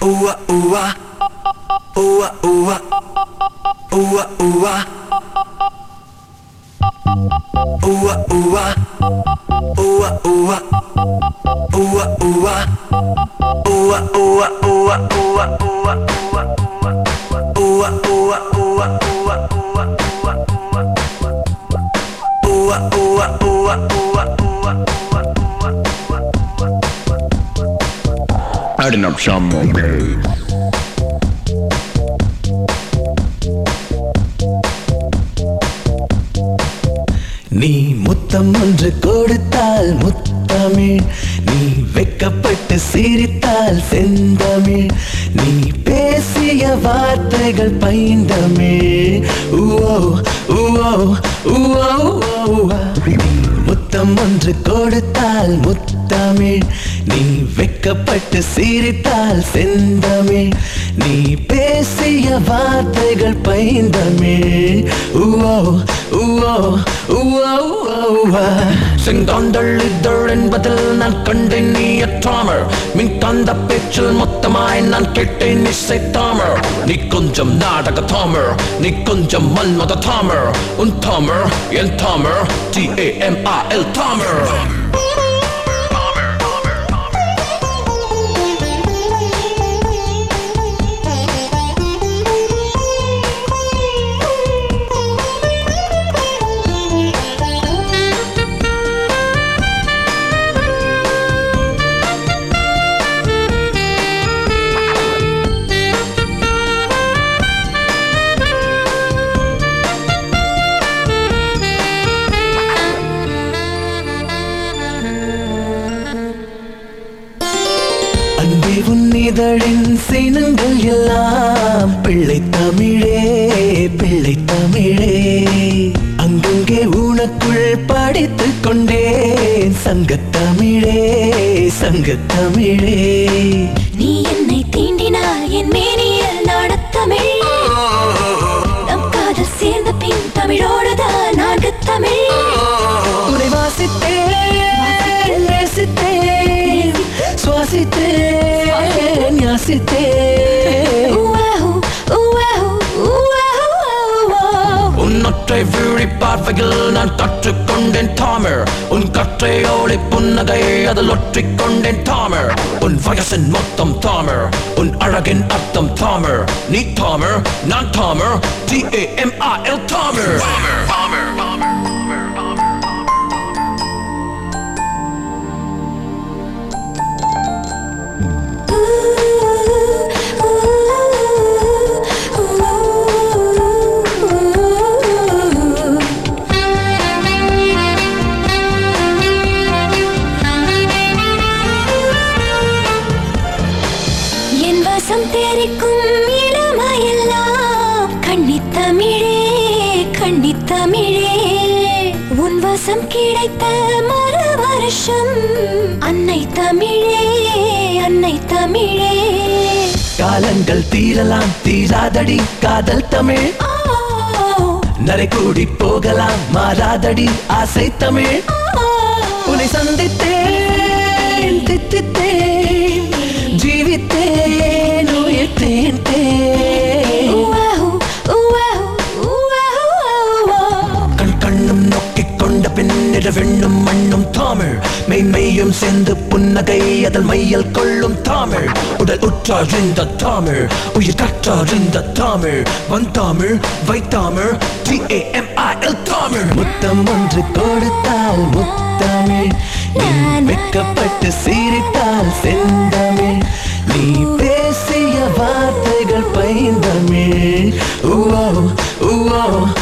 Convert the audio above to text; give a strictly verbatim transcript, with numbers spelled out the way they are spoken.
Ooh ooh ooh ooh ooh ooh ooh ooh ooh ooh Adding up some more bass. நீ முத்தம் ஒன்று கொடுத்தால் முத்தமிழ், நீ வெக்கப்பட்டு சிரித்தால் செந்தமிழ், நீ பேசிய வார்த்தைகள் பைந்தமிழ். ஊவோ ஊவோ ஊவோ ஊவா. நீ முத்தம் ஒன்று கொடுத்தால் முத்தமிழ், நீ வெக்கப்பட்டு சிரித்தால் செந்தமிழ், நீ பேசிய வார்த்தைகள் பைந்தமிழ். ஊவோ ஊவோ ஊவோ ஊவா. செங்காந்தள் இதழ் என்பதில் நான் கண்டேன் நீ அற்றாமர், மின்காந்த பேச்சில் மொத்தமாய் நான் கேட்டேன் இசை தாமர். நீ கொஞ்சம் நாடக தாமர், நீ கொஞ்சம் மன்மத தாமர், உன் தாமர் என் தாமர், T A M I L தாமர். அன்பே உன் இதழின் சினங்கள் எல்லாம் பிள்ளை தமிழே பிள்ளை தமிழே. அங்கங்கே உனக்குள் படித்துக் கொண்டேன் சங்கத்தமிழே சங்கத்தமிழே. நீ என்னை தீண்டினால் என் மேனியில் நாடத்தமிழ், நம் காதல் சேர்ந்த பின் தமிழோடுதான் நான்கு தமிழ். உன்னை வாசித்தேன் நேசித்தேன் சுவாசித்தேன் யாசித்தேன். உன்னொற்றை விழி பார்வையில் நான் கற்றுக்கொண்டேன் தாமர், உன் கற்றையோடு புன்னகை அதில் ஒற்றிக் கொண்டேன் தாமர். உன் வயசின் மொத்தம் தாமர், உன் அழகின் அர்த்தம் தாமர். நீ தாமர் நான் தாமர், T A M I L தாமர். தேரிக்கும் இளமையெல்லாம் கன்னித்தமிழே கன்னித்தமிழே. உன் வசம் கிடைத்த மறு வருஷம் அன்னை தமிழே அன்னை தமிழே. காலங்கள் தீரலாம் தீராதடி காதல் தமிழ், நரை கூடி போகலாம் மாறாதடி ஆசை தமிழ். உன்னை சந்தித்தேன் தித்தித்தேன் ஜீவித்தேன் உயிர்த்தேன் தேன். கண் கண்ணும் நோக்கிக் கொண்ட பின்னிரவெண்ணும் மண்ணும் தாமிழ், மெய்மையும் சேர்ந்து புன்னகை அதல் மையல் கொள்ளும் தாமிழ். உடல் உற்றார் இந்த தாமிழ், உயிர் கற்றார் இந்த தாமிழ். வந்தாமிழ் வைத்தாமிழ், T A M I L தாமிழ். முத்தம் ஒன்று கொடுத்தால் முத்தமிழ், நீ வெக்கப்பட்டு சிரித்தால் செந்தமிழ், நீ பேசிய வார்த்தைகள் பைந்தமிழ். ஊவோ ஊவோ